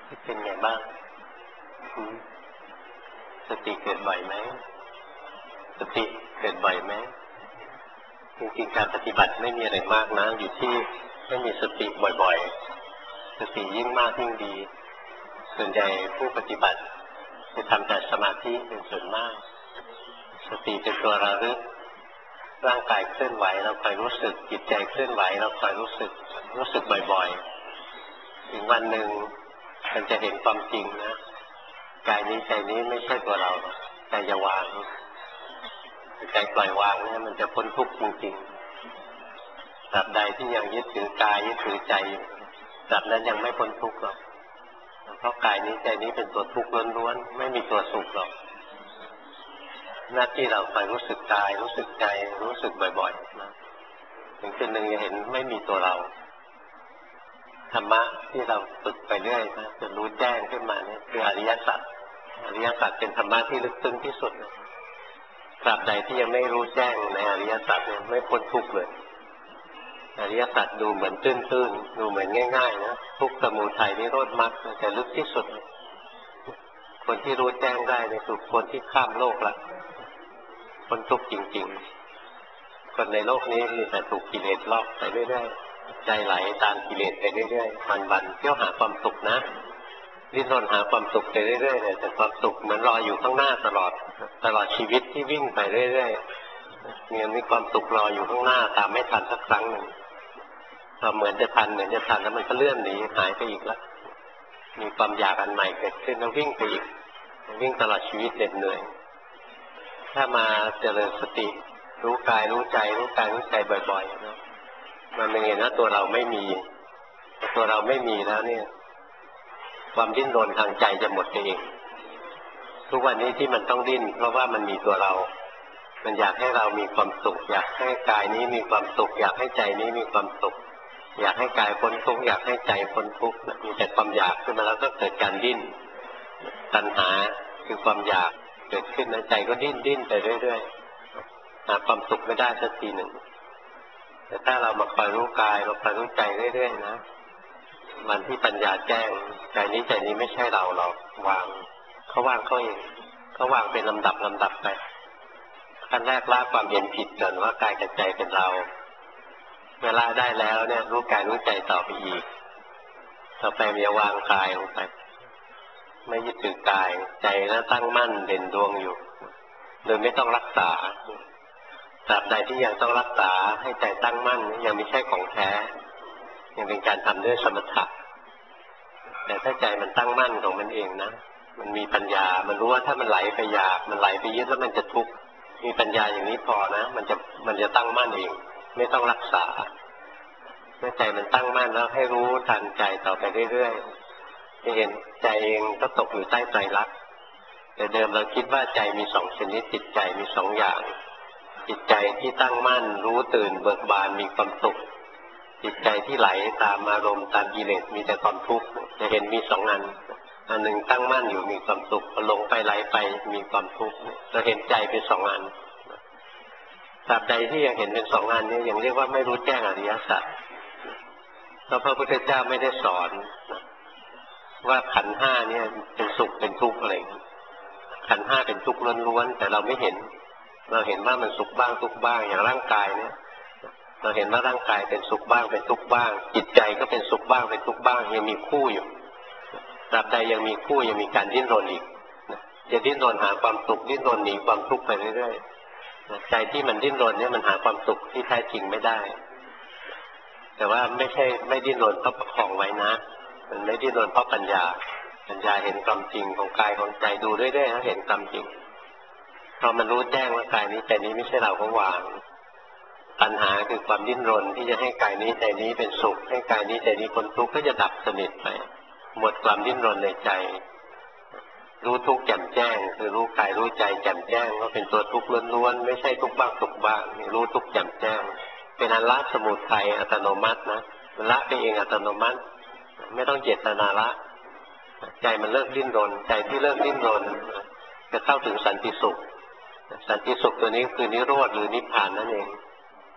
เป็นไงบ้างสติเกิดบ่อยไหมสติเกิดบ่อยไหมจริงๆการปฏิบัติไม่มีอะไรมากนะอยู่ที่ให้มีสติบ่อยๆสติยิ่งมากยิ่งดีส่วนใหญ่ผู้ปฏิบัติจะทำแต่สมาธิเป็นส่วนมากสติเป็นตัวระลึกร่างกายเคลื่อนไหวเราคอยรู้สึกจิตใจเคลื่อนไหวเราคอยรู้สึกบ่อยๆถึงวันหนึ่งมันจะเห็นความจริงนะกายนี้ใจนี้ไม่ใช่ตัวเราใจจะวางใจปล่อยวางเนี่ยมันจะพ้นทุกข์จริงๆตราบใดที่ยังยึดถือกายยึดถือใจอยู่ตราบนั้นยังไม่พ้นทุกข์หรอกเพราะกายนี้ใจนี้เป็นตัวทุกข์ล้วนๆไม่มีตัวสุขหรอกหน้าที่เราคอยรู้สึกกายรู้สึกใจรู้สึกบ่อยๆนะถึงจุดหนึ่งจะเห็นไม่มีตัวเราธรรมะที่เราฝึกไปเรื่อยนะจนรู้แจ้งขึ้นมาเนี่ยคืออริยสัจอริยสัจเป็นธรรมะที่ลึกซึ้งที่สุดตราบใดที่ยังไม่รู้แจ้งในอริยสัจเนี่ยไม่พ้นทุกข์เลยอริยสัจดูเหมือนตื้นๆดูเหมือนง่ายๆนะทุกข์สมุทัยนิโรธมรรคแต่ลึกที่สุดคนที่รู้แจ้งได้ในสุดคนที่ข้ามโลกละพ้นทุกข์จริงๆคนในโลกนี้มีแต่ถูกกิเลสลอกไปเรื่อยๆใจไหลตามกิเลสไปเรื่อยๆวันๆเที่ยวหาความสุขนะดิ้นรนหาความสุขไปเรื่อยๆเนี่ยแต่ความสุขเหมือนรออยู่ข้างหน้าตลอดชีวิตที่วิ่งไปเรื่อยๆมีความสุขรออยู่ข้างหน้าตามไม่ทันสักครั้งหนึ่งพอเหมือนจะทันแล้วมันก็เลื่อนหนีหายไปอีกแล้วมีความอยากอันใหม่เกิดขึ้นแล้ววิ่งไปอีกวิ่งตลอดชีวิตเหน็ดเหนื่อยถ้ามาเจริญสติรู้กายรู้ใจรู้กายรู้ใจบ่อยๆนะมันเป็นไงนะตัวเราไม่มีแล้วเนี่ยความดิ้นรนทางใจจะหมดไปเองทุกวันนี้ที่มันต้องดิ้นเพราะว่ามันมีตัวเรามันอยากให้เรามีความสุขอยากให้กายนี้มีความสุขอยากให้ใจนี้มีความสุขอยากให้กายพ้นทุกข์อยากให้ใจพ้นทุกข์มีแต่ความอยากขึ้นมาแล้วก็เกิดการดิ้นตัณหาคือความอยากเกิดขึ้นในใจก็ดิ้นไปเรื่อยๆหาความสุขไม่ได้สักทีหนึ่งแต่ถ้าเรามาคอยรู้กายมาคอยรู้ใจเรื่อยๆนะวันที่ปัญญาแจ้งกายนี้ใจนี้ไม่ใช่เราหรอกวางเขาวางเขาเองเขาวางเป็นลำดับไปขั้นแรกละความเห็นผิดก่อนว่ากายกับใจเป็นเราเวลาได้แล้วเนี่ยรู้กายรู้ใจต่อไปอีกต่อไปมีวางกายลงไปไม่ยึดถือกายใจแล้วตั้งมั่นเด่นดวงอยู่โดยไม่ต้องรักษาตราบใดที่ยังต้องรักษาให้ใจตั้งมั่นยังไม่ใช่ของแท้ยังเป็นการทำด้วยสมถะแต่ถ้าใจมันตั้งมั่นของมันเองนะมันมีปัญญามันรู้ว่าถ้ามันไหลไปอยากมันไหลไปยึดแล้วมันจะทุกข์มีปัญญาอย่างนี้พอนะมันจะตั้งมั่นเองไม่ต้องรักษาเมื่อใจมันตั้งมั่นแล้วให้รู้ทันใจต่อไปเรื่อยๆจะเห็นใจเองก็ตกอยู่ใต้ไตรลักษณ์แต่เดิมเราคิดว่าใจมีสองชนิดจิตใจมีสองอย่างจิตใจที่ตั้งมั่นรู้ตื่นเบิกบานมีความสุขจิตใจที่ไหลตามอารมณ์ตามกิเลสมีแต่ความทุกข์จะเห็นมีสองอันหนึ่งตั้งมั่นอยู่มีความสุขหลงไปไหลไปมีความทุกข์เราเห็นใจเป็นสองอันตราบใดที่ยังเห็นเป็นสองอันนี้ยังเรียกว่าไม่รู้แจ้งอริยสัจเพราะพระพุทธเจ้าไม่ได้สอนว่าขันธ์ห้าเนี่ยเป็นสุขเป็นทุกข์อะไรขันธ์ห้าเป็นทุกข์ล้วนๆแต่เราไม่เห็นเราเห็นว่ามันสุขบ้างทุกข์บ้างอย่างร่างกายเนี่ยเราเห็นว่าร่างกายเป็นสุขบ้างเป็นทุกข์บ้างจิตใจก็เป็นสุขบ้างเป็นทุกข์บ้างยังมีคู่อยู่ตราบใดยังมีคู่ยังมีการดิ้นรนอีกจะดิ้นรนหาความสุขดิ้นรนหนีความทุกข์ไปเรื่อยๆใจที่มันดิ้นรนเนี่ยมันหาความสุขที่แท้จริงไม่ได้แต่ว่าไม่ดิ้นรนเพราะประคองไว้นะมันไม่ดิ้นรนเพราะปัญญาเห็นความจริงของกายของใจดูเรื่อยๆแล้วเห็นความจริงพอมันรู้แจ้งว่ากายนี้ใจนี้ไม่ใช่เราก็วางปัญหาคือความดิ้นรนที่จะให้กายนี้ใจนี้เป็นสุขให้กายนี้ใจนี้พ้นทุกข์ก็จะดับสนิทไปหมดความดิ้นรนในใจรู้ทุกข์แจ่มแจ้งคือรู้กายรู้ใจแจ่มแจ้งว่าเป็นตัวทุกข์ล้วนๆไม่ใช่ทุกข์บ้างสุขบ้างรู้ทุกข์แจ่มแจ้งเป็นอันละสมุทัยอัตโนมัตินะมันละไปเองอัตโนมัติไม่ต้องเจตนาละใจมันเลิกดิ้นรนใจที่เลิกดิ้นรนจะเข้าถึงสันติสุขตัวนี้คือนิโรธหรือนิพพานนั่นเอง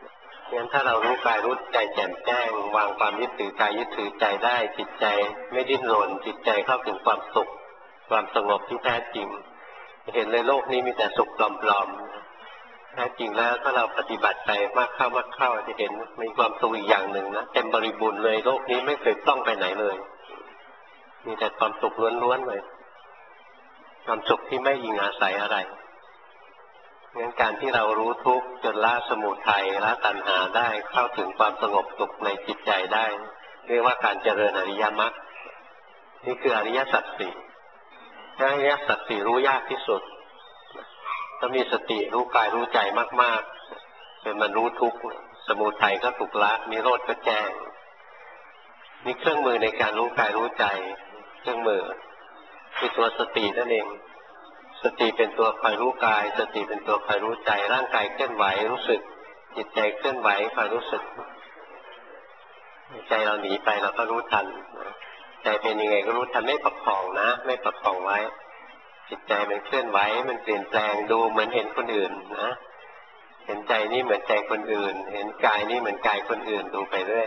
งั้นถ้าเรารู้กายรู้ใจแจ่มแจ้งวางความยึดถือกายยึดถือใจได้จิตใจไม่ดิ้นรนจิตใจเข้าถึงความสุขความสงบที่แท้จริงเห็นเลยโลกนี้มีแต่สุขปลอมๆแท้จริงแล้วถ้าเราปฏิบัติไปมากเข้าจะเห็นมีความสุขอีกอย่างหนึ่งนะเต็มบริบูรณ์เลยโลกนี้ไม่เคยต้องไปไหนเลยมีแต่ความสุขล้วนๆเลยความสุขที่ไม่อิงอาศัยอะไรงั้นการที่เรารู้ทุกข์จนละสมุทัยละตัณหาได้เข้าถึงความสงบสุขในจิตใจได้เรียกว่าการเจริญอริยมรรคนี่คืออริยสัจสี่อริยสัจสี่รู้ยากที่สุดต้องมีสติรู้กายรู้ใจมากๆเป็นมันรู้ทุกข์สมุทัยก็ถูกละนิโรธก็แจ้งนี่เครื่องมือในการรู้กายรู้ใจเครื่องมือคือตัวสตินั่นเองสติเป็นตัวคอยรู้กายสติเป็นตัวคอยรู้ใจร่างกายเคลื่อนไหวรู้สึกจิตใจเคลื่อนไหวคอยรู้สึกใจเราหนีไปเราก็รู้ทันใจเป็นยังไงก็รู้ทันไม่ประคองนะไม่ประคองไว้จิตใจมันเคลื่อนไหวมันเปลี่ยนแปลงดูเหมือนเห็นคนอื่นนะเห็นใจนี่เหมือนใจคนอื่นเห็นกายนี่เหมือนกายคนอื่นดูไปเรื่อย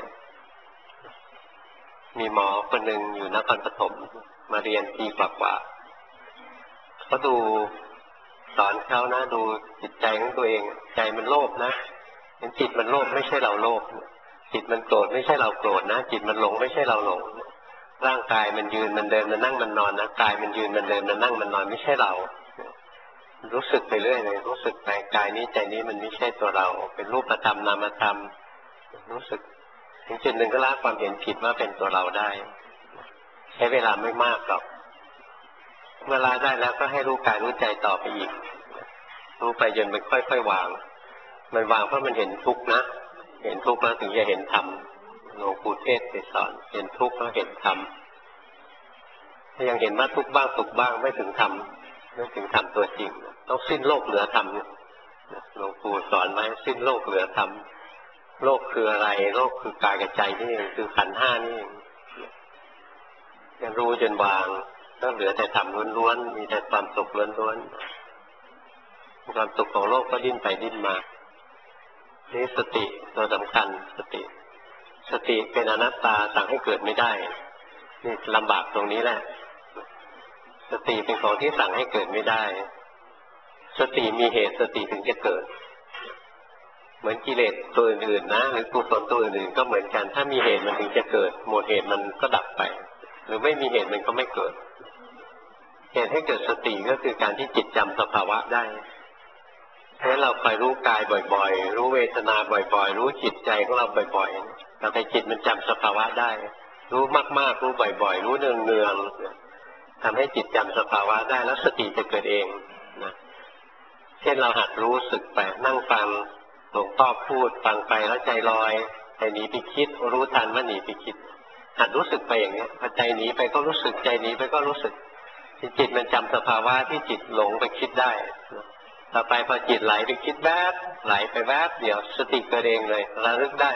มีหมอคนหนึ่งอยู่นครปฐมมาเรียนปีกว่าเขาดูสอนเขานะดูจิตใจของตัวเองใจมันโลภนะเห็นจิตมันโลภไม่ใช่เราโลภจิตมันโกรธไม่ใช่เราโกรธนะจิตมันหลงไม่ใช่เราหลงร่างกายมันยืนมันเดินมันนั่งมันนอนนะกายมันยืนมันเดินมันนั่งมันนอนไม่ใช่เรารู้สึกไปเรื่อยเลยรู้สึกไปกายนี้ใจนี้มันไม่ใช่ตัวเราเป็นรูปธรรมนามธรรมรู้สึกถึงจุดหนึ่งก็ละความเห็นผิดว่าเป็นตัวเราได้ใช้เวลาไม่มากหรอกเมื่อละได้แล้วก็ให้รู้กายรู้ใจต่อไปอีกรู้ไปจนมันค่อยๆวางมันวางเพราะมันเห็นทุกข์นะเห็นทุกข์แล้วถึงจะเห็นธรรมหลวงปู่เทศน์ไปสอนเห็นทุกข์แล้วเห็นธรรมถ้ายังเห็นว่าทุกข์บ้างสุขบ้างไม่ถึงธรรมไม่ถึงธรรมตัวจริงต้องสิ้นโลกเหลือธรรมหลวงปู่สอนไว้สิ้นโลกเหลือธรรมโลกคืออะไรโลกคือกายกับใจนี่เองคือขันธ์ห้านี่เองยังรู้จนวางก็เหลือแต่ธรรมล้วนๆมีแต่ความสุขล้วนๆความสุขของโลกก็ดิ้นไปดิ้นมานี่สติตัวสำคัญสติเป็นอนัตตาสั่งให้เกิดไม่ได้นี่ลำบากตรงนี้แหละสติเป็นของที่สั่งให้เกิดไม่ได้สติมีเหตุสติถึงจะเกิดเหมือนกิเลสตัวอื่นๆนะหรือกุศลตัวอื่นๆก็เหมือนกันถ้ามีเหตุมันถึงจะเกิดหมดเหตุมันก็ดับไปหรือไม่มีเหตุมันก็ไม่เกิดเหตุให้เกิดสติก็คือการที่จิตจำสภาวะได้เพราะเราคอยรู้กายบ่อยๆรู้เวทนาบ่อยๆรู้จิตใจของเราบ่อยๆแต่จิตมันจำสภาวะได้รู้มากๆรู้บ่อยๆรู้เนืองๆทำให้จิตจำสภาวะได้แล้วสติจะเกิดเองนะเช่นเราหัดรู้สึกไปนั่งฟังหลวงพ่อพูดฟังไปแล้วใจลอยใจหนีไปคิดรู้ทันว่าหนีไปคิดหัดรู้สึกไปอย่างนี้พอใจหนีไปก็รู้สึกใจหนีไปก็รู้สึกจิตมันจำสภาวะที่จิตหลงไปคิดได้ต่อไปพอจิตไหลไปคิดแวบไหลไปแวบเดี๋ยวสติเกิดเองเลยระลึกได้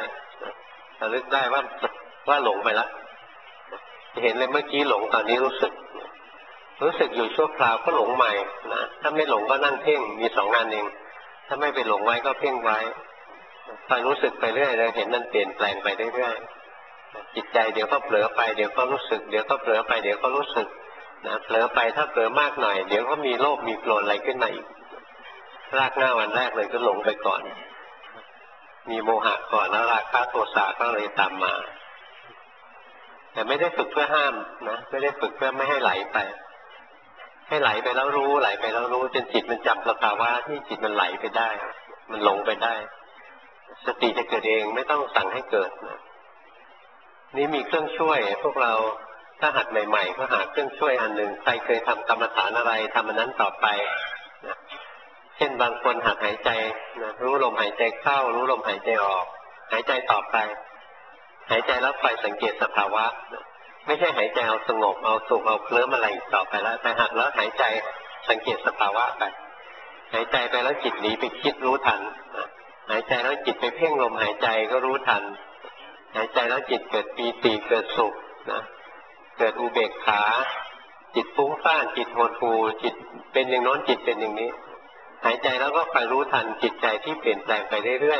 ว่าหลงไปแล้วเห็นเลยเมื่อกี้หลงตอนนี้รู้สึกอยู่ชั่วคราวก็หลงใหม่นะถ้าไม่หลงก็นั่งเพ่งมี2 งานเองถ้าไม่ไปหลงไว้ก็เพ่งไว้คอยรู้สึกไปเรื่อยเลยเห็นมันเปลี่ยนแปลงไปเรื่อยๆจิตใจเดี๋ยวก็เผลอไปเดี๋ยวก็รู้สึกเดี๋ยวก็เผลอไปเดี๋ยวก็รู้สึกนะเผลอไปถ้าเผลอมากหน่อยเดี๋ยวก็มีโลภมีโกรธอะไรขึ้นมาอีกรากหน้าวันแรกเลยก็หลงไปก่อนมีโมหะก่อนแล้วราคะโทสะก็เลยตามมาแต่ไม่ได้ฝึกเพื่อห้ามนะไม่ได้ฝึกเพื่อไม่ให้ไหลไปให้ไหลไปแล้วรู้ไหลไปแล้วรู้จนจิตมันจำสภาวะที่จิตมันไหลไปได้มันหลงไปได้สติจะเกิดเองไม่ต้องสั่งให้เกิดนะนี่มีเครื่องช่วยพวกเราถ้าหัดใหม่ๆก็หาเครื่องช่วยอันหนึ่งใครเคยทำกรรมฐานอะไรทำอันนั้นต่อไปนะเช่นบางคนหัดหายใจนะรู้ลมหายใจเข้ารู้ลมหายใจออกหายใจต่อไปหายใจแล้วคอยสังเกตสภาวะนะไม่ใช่หายใจเอาสงบเอาสุขเอาเคลิ้มอะไรต่อไปแล้วแต่หัดแล้วหายใจสังเกตสภาวะไปหายใจไปแล้วจิตหนีไปคิดรู้ทันนะหายใจแล้วจิตไปเพ่งลมหายใจก็รู้ทันหายใจแล้วจิตเกิดปีติเกิดสุขนะเกิดอุเบกขาจิตฟุ้งซ่านจิตหดหู่จิตเป็นอย่างโน้นจิตเป็นอย่างนี้หายใจแล้วก็คอยรู้ทันจิตใจที่เปลี่ยนแปลงไปเรื่อย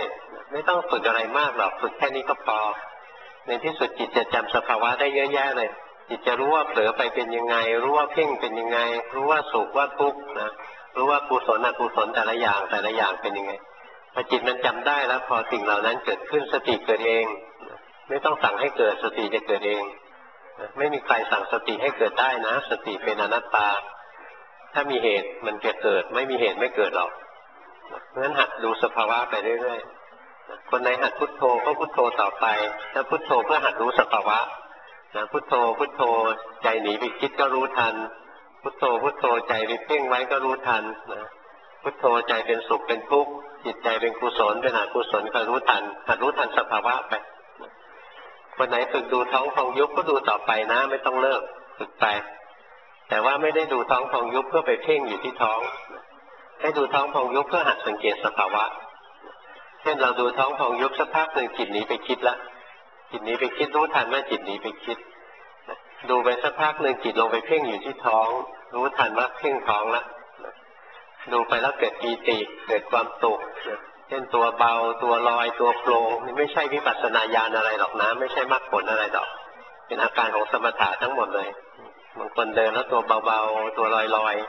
ไม่ต้องฝึกอะไรมากหรอกฝึกแค่นี้ก็พอในที่สุดจิตจะจำสภาวะได้เยอะแยะเลยจิตจะรู้ว่าเผลอไปเป็นยังไงรู้ว่าเพ่งเป็นยังไงรู้ว่าสุขว่าทุกข์นะรู้ว่ากุศลอกุศลแต่ละอย่างเป็นยังไงพอจิตมันจำได้แล้วพอสิ่งเหล่านั้นเกิดขึ้นสติเกิดเองไม่ต้องสั่งให้เกิดสติจะเกิดเองไม่มีใครสั่งสติให้เกิดได้นะสติเป็นอนัตตาถ้ามีเหตุมันจะเกิดไม่มีเหตุไม่เกิดหรอกเพราะฉะนั้นหัดดูสภาวะไปเรื่อยๆคนไหนหัดพุทโธก็พุทโธต่อไปถ้าพุทโธเพื่อหัดรู้สภาวะพุทโธพุทโธใจหนีไปคิดก็รู้ทันพุทโธพุทโธใจไปเพ่งไว้ก็รู้ทันพุทโธใจเป็นสุขเป็นทุกข์จิตใจเป็นกุศลเป็นอกุศลก็รู้ทันหัดรู้ทันสภาวะไปคนไหนฝึกดูท้องพองยุบก็ดูต่อไปนะไม่ต้องเลิกฝึกไปแต่ว่าไม่ได้ดูท้องพองยุบเพื่อไปเพ่งอยู่ที่ท้องให้ดูท้องพองยุบเพื่อหัดสังเกตสภาวะเช่นเราดูท้องพองยุบสักพักหนึ่งจิตหนีไปคิดละจิตหนีไปคิดรู้ทันว่าจิตหนีไปคิดดูไปสักพักหนึ่งจิตลงไปเพ่งอยู่ที่ท้องรู้ทันว่าเพ่งท้องละดูไปแล้วเกิดปีติเกิดความสุขเช่นตัวเบาตัวลอยตัวโปร่งนี่ไม่ใช่วิปัสสนาญาณอะไรหรอกนะไม่ใช่มรรคผลอะไรหรอกเป็นอาการของสมถะทั้งหมดเลยบางคนเดินแล้วตัวเบาๆตัวลอย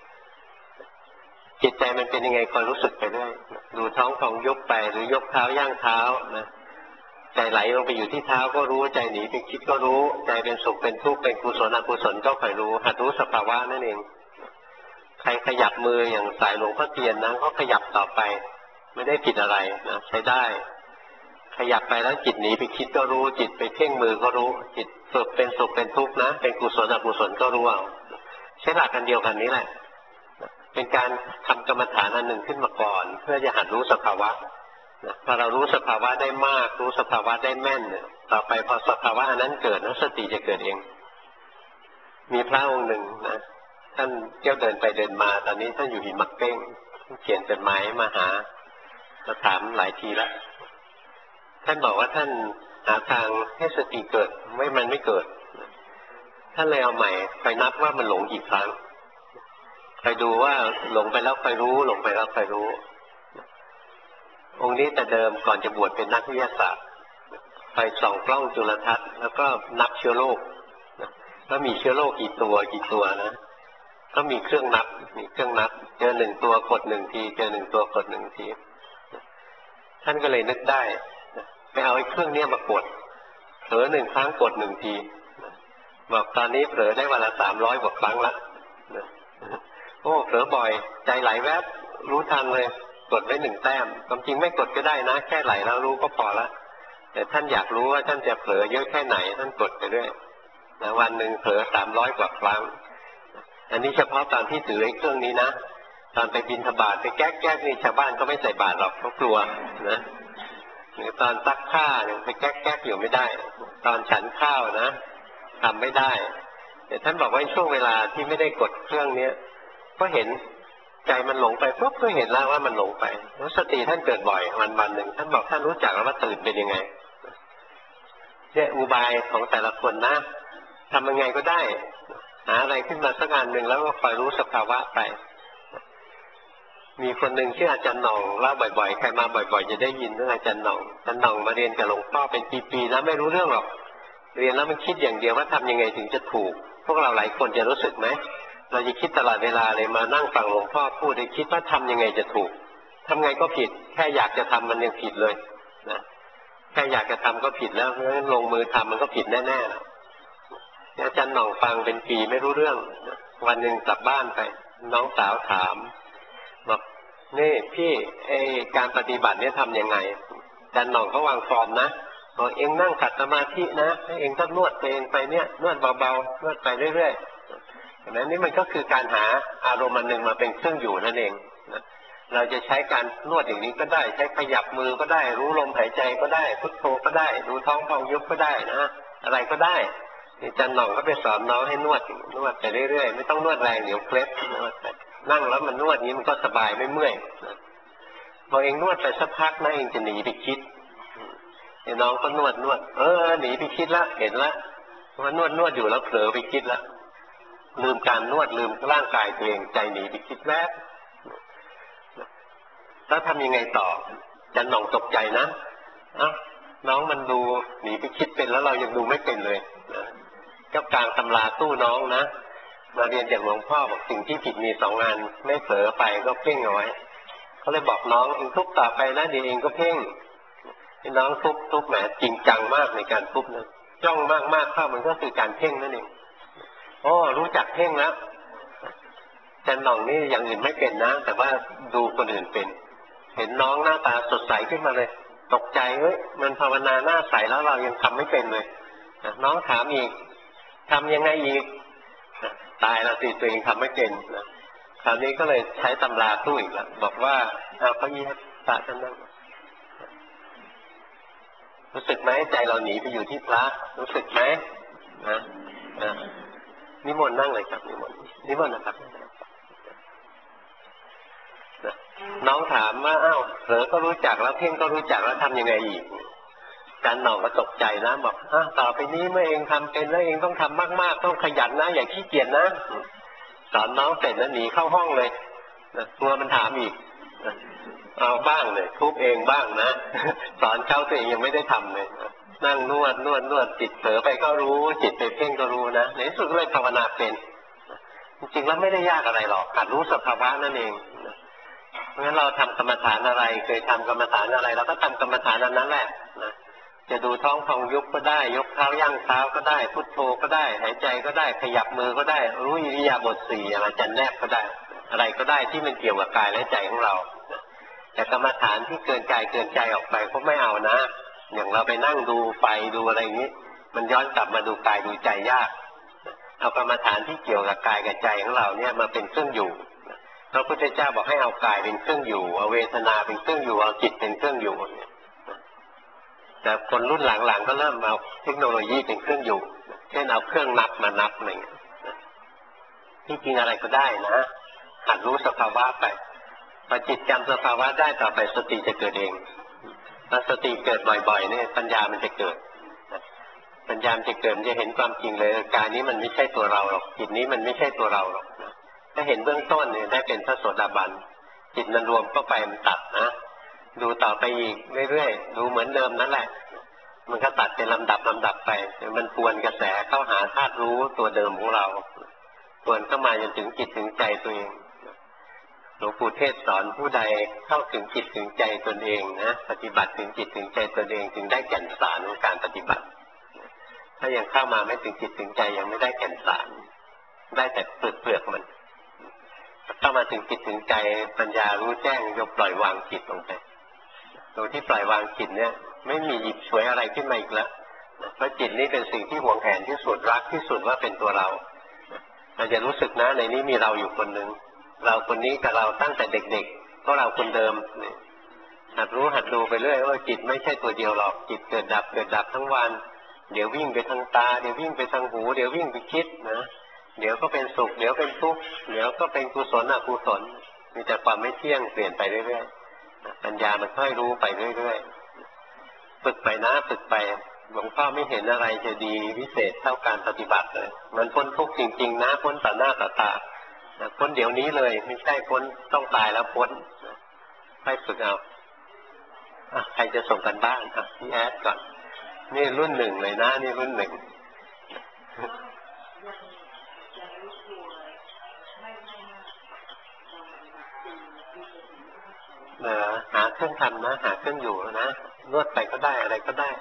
ๆจิตใจมันเป็นยังไงคอยรู้สึกไปเรื่อยดูท้องพองยุบไปหรือยกเท้าย่างเท้านะใจไหลลงไปอยู่ที่เท้าก็รู้ใจหนีไปคิดก็รู้ใจเป็นสุขเป็นทุกข์เป็นกุศลอกุศลก็คอยรู้หัดรู้สภาวะนั่นเองใครขยับมืออย่างสายหลวงพ่อเทียนนะก็ขยับต่อไปไม่ได้ผิดอะไรนะใช้ได้ขยับไปแล้วจิตหนีไปคิดก็รู้จิตไปเพ่งมือก็รู้จิตสุขเป็นทุกข์นะเป็นกุศลอกุศลก็รู้เอาใช้หลักกันเดียวกันนี้แหละเป็นการทำกรรมฐานอันหนึ่งขึ้นมาก่อนเพื่อจะหัดรู้สภาวะพอเรารู้สภาวะได้มากรู้สภาวะได้แม่นต่อไปพอสภาวะอันนั้นเกิดแล้วสติจะเกิดเองมีพระองค์หนึ่งนะท่านเที่ยวเดินไปเดินมาตอนนี้ท่านอยู่หินมักเป้งเขียนจดหมายมาหามาถามหลายทีแล้วท่านบอกว่าท่านหาทางให้สติเกิดมันไม่เกิดท่านเลยเอาใหม่ไปนับว่ามันหลงกี่ครั้งไปดูว่าหลงไปแล้วไปรู้หลงไปแล้วไปรู้องค์นี้แต่เดิมก่อนจะบวชเป็นนักวิทยาศาสตร์ไปส่องกล้องจุลทรรศน์แล้วก็นับเชื้อโรคแล้วมีเชื้อโรคกี่ตัวนะก็มีเครื่องนับเจอ1 ตัวกด1 ทีเจอ1 ตัวกด1 ทีท่านก็เลยนึกได้ไปเอาไอ้เครื่องนี้มากดเผลอ1 ครั้งกด1 ทีบอกตอนนี้เผลอได้วันละ300 กว่าครั้งละโอ้เผลอบ่อยใจไหลแวบรู้ทันเลยกดไว้1 แต้มความจริงไม่กดก็ได้นะแค่ไหลแล้วรู้ก็พอละแต่ท่านอยากรู้ว่าท่านจะเผลอเยอะแค่ไหนท่านกดไปเรื่อยนะวันหนึ่งเผลอ300 กว่าครั้งอันนี้เฉพาะตอนที่ถือไอ้เครื่องนี้นะตอนไปบิณฑบาตไปแก๊กนี่ชาวบ้านก็ไม่ใส่บาตรหรอกเขากลัวนะหรือตอนซักผ้าเนี่ยไปแก๊กอยู่ไม่ได้ตอนฉันข้าวนะทำไม่ได้แต่ท่านบอกว่าช่วงเวลาที่ไม่ได้กดเครื่องนี้ก็เห็นใจมันหลงไปปุ๊บก็เห็นแล้วว่ามันหลงไปแล้วสติท่านเกิดบ่อยวันหนึ่งท่านบอกท่านรู้จักแล้วว่าตื่นเป็นยังไงเนี่ยอุบายของแต่ละคนนะทำยังไงก็ได้หาอะไรขึ้นมาสักอันหนึ่งแล้วก็คอยรู้สภาวะไปมีคนหนึ่งชื่ออาจารย์หน่องเล่าบ่อยๆใครมาบ่อยๆจะได้ยินเรื่องอาจารย์หน่องมาเรียนกับหลวงพ่อเป็นปีๆแล้วไม่รู้เรื่องหรอกเรียนแล้วมันคิดอย่างเดียวว่าทำยังไงถึงจะถูกพวกเราหลายคนจะรู้สึกไหมเราจะคิดตลอดเวลาเลยมานั่งฟังหลวงพ่อพูดเลยคิดว่าทำยังไงจะถูกทำไงก็ผิดแค่อยากจะทำมันยังผิดเลยนะแค่อยากจะทำก็ผิดแล้วเพราะฉะนั้นลงมือทำมันก็ผิดแน่ๆอาจารย์หน่องฟังเป็นปีไม่รู้เรื่องวันหนึ่งกลับบ้านไปน้องสาวถามบอกนี่พี่การปฏิบัติเนี่ยทำยังไงอาจารย์หน่องเขาวางฟอร์มนะบอกเองนั่งขัดสมาธินะเองก็นวดเองไปเนี่ยนวดเบาๆนวดไปเรื่อยๆดังนั้นนี่มันก็คือการหาอารมณ์อันหนึ่งมาเป็นเครื่องอยู่นั่นเองนะเราจะใช้การนวดอย่างนี้ก็ได้ใช้ขยับมือก็ได้รู้ลมหายใจก็ได้พุทโธก็ได้ดูท้องพองยุบก็ได้นะอะไรก็ได้อาจารย์หน่องก็ไปสอนน้องให้นวดไปเรื่อยๆไม่ต้องนวดแรงเดี๋ยวเคล็ดนั่งแล้วมันนวดนี้มันก็สบายไม่เมื่อยพอเองนวดไปสักพักนะเองจะหนีไปคิดน้องก็นวดหนีไปคิดละเห็นละว่านวดอยู่แล้วเผลอไปคิดละลืมการนวดลืมร่างกายตัวเองใจหนีไปคิดแวบแล้วทำยังไงต่อจันหน่องตกใจนะน้องมันดูหนีไปคิดเป็นแล้วเรายังดูไม่เป็นเลยเจ้ากลางตำราตู้น้องนะมาเรียนจากหลวงพ่อบอกสิ่งที่ผิดมี2 อันไม่เผลอไปก็เพ่งเอาไว้เขาเลยบอกน้องเองทุบต่อไปนะเดี๋ยวเองก็เพ่งน้องทุบแหมจริงจังมากในการทุบนะจ้องมากเข้ามันก็คือการเพ่งนั่นเองรู้จักเพ่งแล้วจันหน่องนี่อย่างอื่นไม่เป็นนะแต่ว่าดูคนอื่นเป็นเห็นน้องหน้าตาสดใสขึ้นมาเลยตกใจมันภาวนาหน้าใสแล้วเรายังทำไม่เป็นเลยน้องถามอีกทำยังไงอีกตายแล้วสิตัวเองทำไม่เป็นคราวนี้ก็เลยใช้ตำราตู้อีกแล้วบอกว่าพระยีพระท่านนั่งรู้สึกไหมใจเราหนีไปอยู่ที่พระรู้สึกไหมนิมนต์นั่งเลยครับนิมนต์นะครับน้องถามว่าเผลอก็รู้จักแล้วเพ่งก็รู้จักแล้วทำยังไงอีกจันหน่องก็ตกใจนะบอกต่อไปนี้เมื่อเองทำเป็นแล้วเองต้องทำมากๆต้องขยันนะอย่าขี้เกียจนะสอนน้องเสร็จแล้วหนีเข้าห้องเลยกลัวมันถามอีกเอาบ้างเลยทุบเองบ้างนะสอนเขาตัวเองยังไม่ได้ทำเลยนั่งนวดจิตเผลอไปก็รู้จิตไปเพ่งก็รู้นะในที่สุดก็เลยภาวนาเป็นจริงๆแล้วไม่ได้ยากอะไรหรอกหัดรู้สภาวะนั่นเองเพราะงั้นเราทำกรรมฐานอะไรเคยทำกรรมฐานอะไรเราก็ทำกรรมฐานนั้นแหละนะจะดูท้องพองยุบก็ได้ยกเท้าย่างเท้าก็ได้พุทโธก็ได้หายใจก็ได้ขยับมือก็ได้รู้อิริยาบถ4อะไรจันแนบก็ได้อะไรก็ได้ที่มันเกี่ยวกับกายและใจของเราแต่กรรมฐานที่เกินกายเกินใจออกไปก็ไม่เอานะอย่างเราไปนั่งดูไฟดูอะไรอย่างนี้มันย้อนกลับมาดูกายดูใจยากเอากรรมฐานที่เกี่ยวกับกายกับใจของเราเนี่ยมาเป็นเครื่องอยู่พระพุทธเจ้าบอกให้เอากายเป็นเครื่องอยู่เอาเวทนาเป็นเครื่องอยู่เอาจิตเป็นเครื่องอยู่แต่คนรุ่นหลังๆก็เริ่มเอาเทคโนโลยีเป็นเครื่องอยู่เช่นเอาเครื่องนับมานับอะไรอย่างเงี้ยที่จริงอะไรก็ได้นะหัดรู้สภาวะไปพอจิตจำสภาวะได้ต่อไปสติจะเกิดเองถ้าสติเกิดบ่อยๆเนี่ยปัญญามันจะเกิดปัญญาจะเกิดจะเห็นความจริงเลยกายนี้มันไม่ใช่ตัวเราหรอกจิตนี้มันไม่ใช่ตัวเราหรอกถ้าเห็นเบื้องต้นเนี่ยได้เป็นพระโสดาบันจิตมันรวมเข้าไปมันตัดนะดูต่อไปอีกเรื่อยๆดูเหมือนเดิมนั่นแหละมันก็ตัดเป็นลำดับไปมันทวนกระแสเข้าหาธาตุรู้ตัวเดิมของเราทวนเข้ามาจนถึงจิตถึงใจตัวเองหลวงปู่เทศสอนผู้ใดเข้าถึงจิตถึงใจตนเองนะปฏิบัติถึงจิตถึงใจตนเองจึงได้แก่นสารของการปฏิบัติถ้ายังเข้ามาไม่ถึงจิตถึงใจยังไม่ได้แก่นสารได้แต่เปลือกมันเข้ามาถึงจิตถึงใจปัญญารู้แจ้งยกปล่อยวางจิตลงไปโดยที่ปล่อยวางจิตเนี่ยไม่มีหยิบฉวยอะไรขึ้นมาอีกแล้วเพราะจิตนี้เป็นสิ่งที่หวงแหนที่สุดรักที่สุดว่าเป็นตัวเราเราจะรู้สึกนะในนี้มีเราอยู่คนหนึ่งเราคนนี้กับเราตั้งแต่เด็กๆก็เราคนเดิมหัดรู้หัดดูไปเรื่อยว่าจิตไม่ใช่ตัวเดียวหรอกจิตเกิดดับทั้งวันเดี๋ยววิ่งไปทางตาเดี๋ยววิ่งไปทางหูเดี๋ยววิ่งไปคิดนะเดี๋ยวก็เป็นสุขเดี๋ยวเป็นทุกข์เดี๋ยวก็เป็นกุศลอกุศลมีแต่ความไม่เที่ยงเปลี่ยนไปเรื่อยๆปัญญามันค่อยรู้ไปเรื่อยๆฝึกไปนะฝึกไปหลวงพ่อไม่เห็นอะไรจะดีวิเศษเท่าการปฏิบัติเลยมันพ้นทุกข์จริงๆนะพ้นต่อหน้าต่อตาพ้นเดี๋ยวนี้เลยไม่ใช่พ้นต้องตายแล้วพ้นให้ฝึกเอาใครจะส่งกันบ้างพี่แอดก่อนนี่รุ่น 1เลยนะนี่รุ่น 1หาเครื่องทำนะหาเครื่องอยู่นะนวดไปก็ได้อะไรก็ได้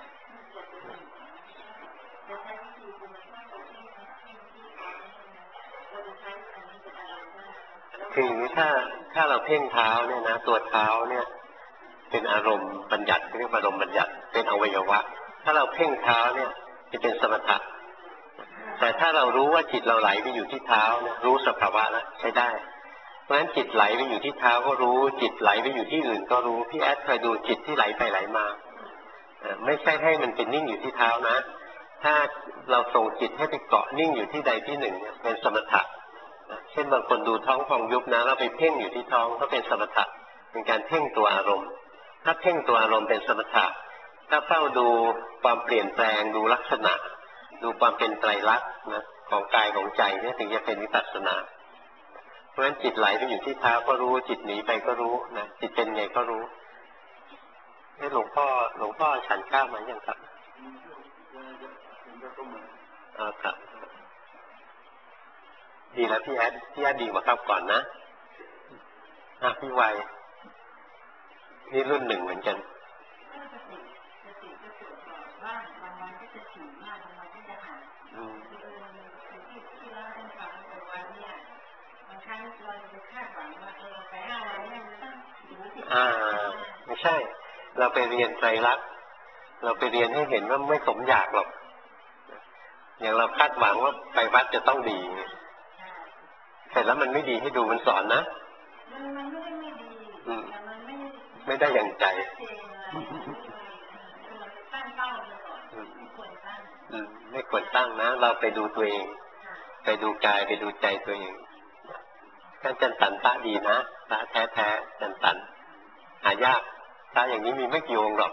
คือถ้าเราเพ่งเท้าเนี่ยนะตัวเท้าเนี่ยเป็นอารมณ์บัญญัติเรียกว่าอารมณ์บัญญัติเป็นอวัยวะถ้าเราเพ่งเท้าเนี่ยจะเป็นสมถะแต่ถ้าเรารู้ว่าจิตเราไหลไปอยู่ที่เท้าเนี่ยรู้สภาวะแล้วใช้ได้เพราะฉะนั้นจิตไหลไปอยู่ที่เท้าก็รู้จิตไหลไปอยู่ที่อื่นก็รู้พี่แอดเคยดูจิตที่ไหลไปไหลมาไม่ใช่ให้มันเป็นนิ่งอยู่ที่เท้านะถ้าเราส่งจิตให้ไปเกาะนิ่งอยู่ที่ใดที่หนึ่งเนี่ยเป็นสมถะเช่นบางคนดูท้องพองยุบนะเราไปเพ่งอยู่ที่ท้องก็เป็นสมถะเป็นการเพ่งตัวอารมณ์ถ้าเพ่งตัวอารมณ์เป็นสมถะถ้าเฝ้าดูความเปลี่ยนแปลงดูลักษณะดูความเป็นไตรลักษณ์นะของกายของใจเนี่ยถึงจะเป็นวิปัสสนาเพราะฉะนั้นจิตไหลไปอยู่ที่เท้าก็รู้จิตหนีไปก็รู้นะจิตเป็นไงก็รู้หลวงพ่อฉันข้าวมายังครับครับดีแล้วพี่แอดดีกว่าครับก่อนนะพี่วัยนี่รุ่นหนึ่งเหมือนกันไม่ใช่เราไปเรียนไตรลักษณ์เราไปเรียนให้เห็นว่าไม่สมอยากหรอกอย่างเราคาดหวังว่าไปวัดจะต้องดีเสร็จแล้วมันไม่ดีให้ดูมันสอนนะไม่ได้อย่างใจไม่ควรตั้งนะเราไปดูตัวเองไปดูกายไปดูใจตัวเองท่านจันตันพระดีนะพระแท้ๆจันตันหายากพระอย่างนี้มีไม่กี่องค์หรอก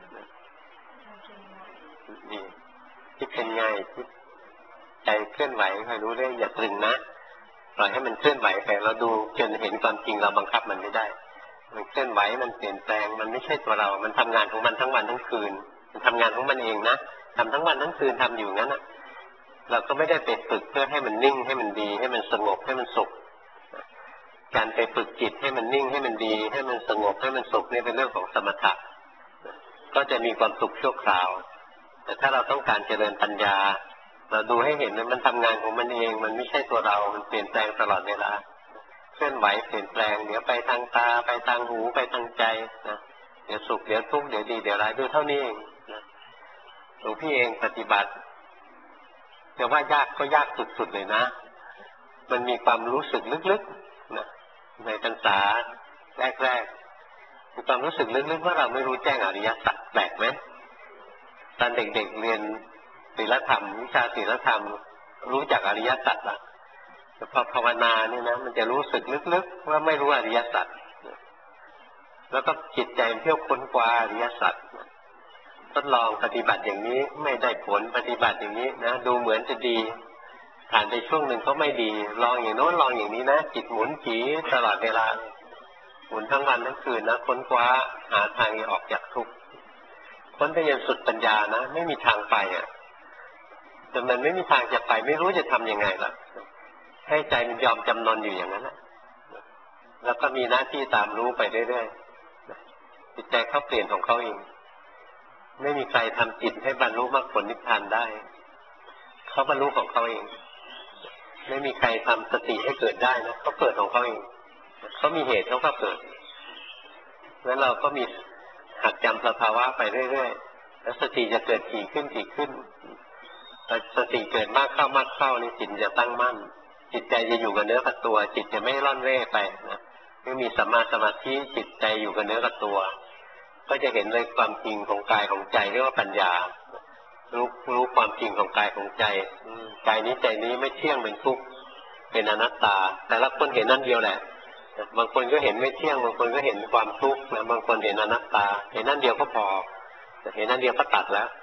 นี่ที่เป็นไงที่ใจเคลื่อนไหวคอยรู้เรื่องอย่าตรึงนะปล่อยให้มันเคลื่อนไหวไปเราดูจนเห็นความจริงเราบังคับมันไม่ได้มันเคลื่อนไหวมันเปลี่ยนแปลงมันไม่ใช่ตัวเรามันทำงานของมันทั้งวันทั้งคืนมันทำงานของมันเองนะทำทั้งวันทั้งคืนทำอยู่งั้นนะเราก็ไม่ได้ไปฝึกเพื่อให้มันนิ่งให้มันดีให้มันสงบให้มันสุขการไปฝึกจิตให้มันนิ่งให้มันดีให้มันสงบให้มันสุขนี่เป็นเรื่องของสมถะก็จะมีความสุขชั่วคราวแต่ถ้าเราต้องการเจริญปัญญาเราดูให้เห็นว่ามันทำงานของมันเองมันไม่ใช่ตัวเรามันเปลี่ยนแปลงตลอดเวลาเคลื่อนไหวเปลี่ยนแปลงเดี๋ยวไปทางตาไปทางหูไปทางใจนะเดี๋ยวสุขเดี๋ยวทุกข์เดี๋ยวดีเดี๋ยวร้ายดูเท่านี้เองนะหลวงพี่เองปฏิบัติแต่ว่ายากก็ยากสุดๆเลยนะมันมีความรู้สึกลึกๆนะในพรรษาแรกๆมีความรู้สึกลึกๆว่าเราไม่รู้แจ้งอริยสัจแปลกไหมตอนเด็กๆเรียนศีลธรรมวิชาศีลธรรมรู้จักอริยสัจละแต่พอภาวนาเนี่ยนะมันจะรู้สึกลึกๆว่าไม่รู้อริยสัจแล้วก็จิตใจเที่ยวค้นคว้าอริยสัจทดลองปฏิบัติอย่างนี้ไม่ได้ผลปฏิบัติอย่างนี้นะดูเหมือนจะดีผ่านไปช่วงหนึ่งก็ไม่ดีลองอย่างโน้นลองอย่างนี้นะจิตหมุนจี๋ตลอดเวลาหมุนทั้งวันทั้งคืนนะค้นคว้าหาทางออกจากทุกข์ค้นไปจนสุดปัญญานะไม่มีทางไปแต่มันไม่มีทางจะไปไม่รู้จะทำยังไงล่ะให้ใจมันยอมจำนนอยู่อย่างนั้นแล้วก็มีหน้าที่ตามรู้ไปเรื่อยๆจิตใจเขาเปลี่ยนของเขาเองไม่มีใครทำจิตให้บรรลุมรรคผลนิพพานได้เขาบรรลุของเขาเองไม่มีใครทำสติให้เกิดได้นะเขาเกิดของเขาเองเขามีเหตุเขาก็เกิดงั้นเราก็มีหัดจำสภาวะไปเรื่อยๆแล้วสติจะเกิดถี่ขึ้นแต่สติเกิดมากเข้านี่จิตจะตั้งมั่นจิตใจจะอยู่กับเนื้อกับตัวจิตจะไม่ร่อนเร่ไปนะไม่มีสัมมาสมาธิจิตใจอยู่กับเนื้อกับตัวก็จะเห็นเลยความจริงของกายของใจเรียกว่าปัญญารู้ความจริงของกายของใจกายนี้ใจนี้ไม่เที่ยงเป็นทุกข์เป็นอนัตตาแต่ละคนเห็นนั่นเดียวแหละบางคนก็เห็นไม่เที่ยงบางคนก็เห็นความทุกข์นะบางคนเห็นอนัตตาเห็นนั่นเดียวก็พอเห็นนั่นเดียวก็ตัดแล้ว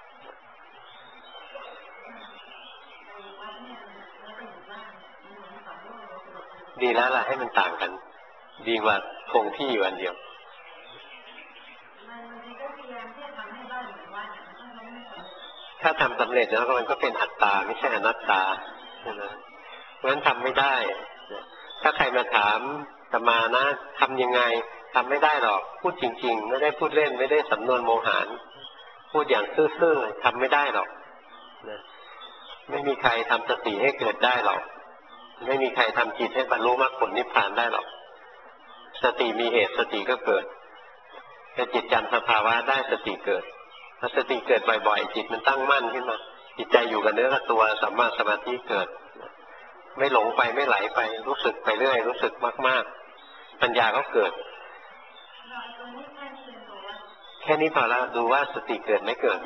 ดีแล้วล่ะให้มันต่างกันดีกว่าคงที่อยู่อันเดียวถ้าทำสำเร็จแล้วมันก็เป็นอัตตาไม่ใช่อนัตตาใช่ไหมเพราะฉะนั้นทำไม่ได้ถ้าใครมาถามอาตมานะทำยังไงทำไม่ได้หรอกพูดจริงๆไม่ได้พูดเล่นไม่ได้สำนวนโมหารพูดอย่างซื่อๆทำไม่ได้หรอกไม่มีใครทำสติให้เกิดได้หรอกไม่มีใครทำจิตให้บรรลุมรรคผลนิพพานได้หรอกสติมีเหตุสติก็เกิดถ้าจิตจำสภาวะได้สติเกิดพอสติเกิดบ่อยๆจิตมันตั้งมั่นขึ้นมาจิตใจอยู่กับเนื้อกับตัวสัมมาสมาธิเกิดไม่หลงไปไม่ไหลไปรู้สึกไปเรื่อยรู้สึกมากๆปัญญาก็เกิดแค่นี้พอแล้วดูว่าสติเกิดไม่เกิด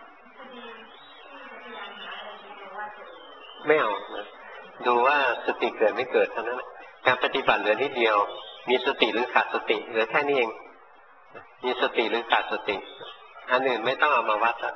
ไม่เอาดูว่าสติเกิดไม่เกิดเท่านั้นการปฏิบัติเหลือนิดเดียวมีสติหรือขาดสติเหลือแค่นี้เองมีสติหรือขาดสติอันอื่นไม่ต้องเอามาวัดละ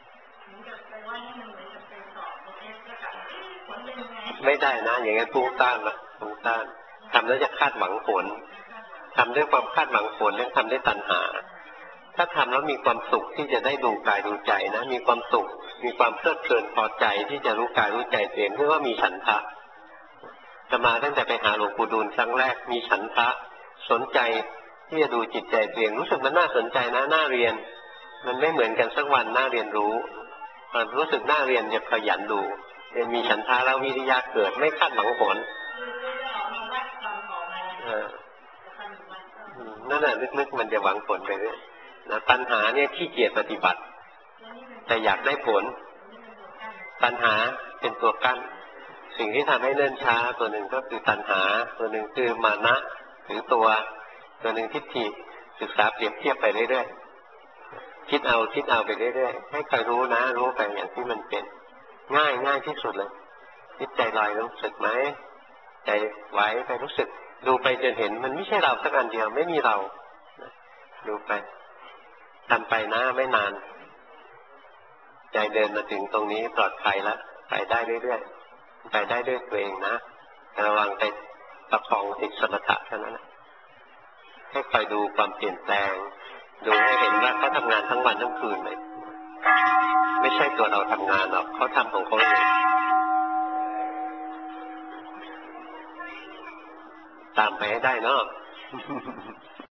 ไม่ได้นะอย่างนั้นฟุ้งซ่านละฟุ้งซ่านทำแล้วจะคาดหวังผลทำด้วยความคาดหวังผลเรื่องทำด้วยตัณหาทถ้าทำแล้วมีความสุขที่จะได้ดูกายดูใจนะมีความสุขมีความเพลิดเพลินพอใจที่จะรู้กายรู้ใจตัวเองเรียกว่ามีฉันทะจะมาตั้งแต่ไปหาหลวงปู่ดูลครั้งแรกมีฉันทะสนใจที่จะดูจิตใจตัวเองรู้สึกมันน่าสนใจนะน่าเรียนมันไม่เหมือนกันสักวันน่าเรียนรู้รู้สึกน่าเรียนจะขยันดูมีฉันทะแล้ววิริยะเกิดไม่คาดหวังผลนั่นแหละลึกๆมันจะหวังผลไปเรื่อยนะตัณหาเนี่ยขี้เกียจปฏิบัติแต่อยากได้ผลตัณหาเป็นตัวกั้นสิ่งที่ทำให้เนิ่นช้าตัวหนึ่งก็คือตัณหาตัวหนึ่งคือมานะถือตัวหนึ่งทิฏฐิศึกษาเปรียบเทียบไปเรื่อยๆคิดเอาไปเรื่อยๆให้ใครรู้นะรู้ไปอย่างที่มันเป็นง่ายที่สุดเลยคิดใจลอยรู้สึกไหมใจไหวไปรู้สึกดูไปจนเห็นมันไม่ใช่เราสักอันเดียวไม่มีเราดูไปทำไปนะไม่นานใจเดินมาถึงตรงนี้ปลอดภัยแล้วไปได้เรื่อยๆไปได้ด้วยตัวเองนะระวังไปประคองติดสมถะเท่านั้นให้คอยดูความเปลี่ยนแปลงดูให้เห็นว่าเขาทำงานทั้งวันทั้งคืนเลยไม่ใช่ตัวเราทำงานหรอกเขาทำของเขาเองตามไปให้ได้เนาะ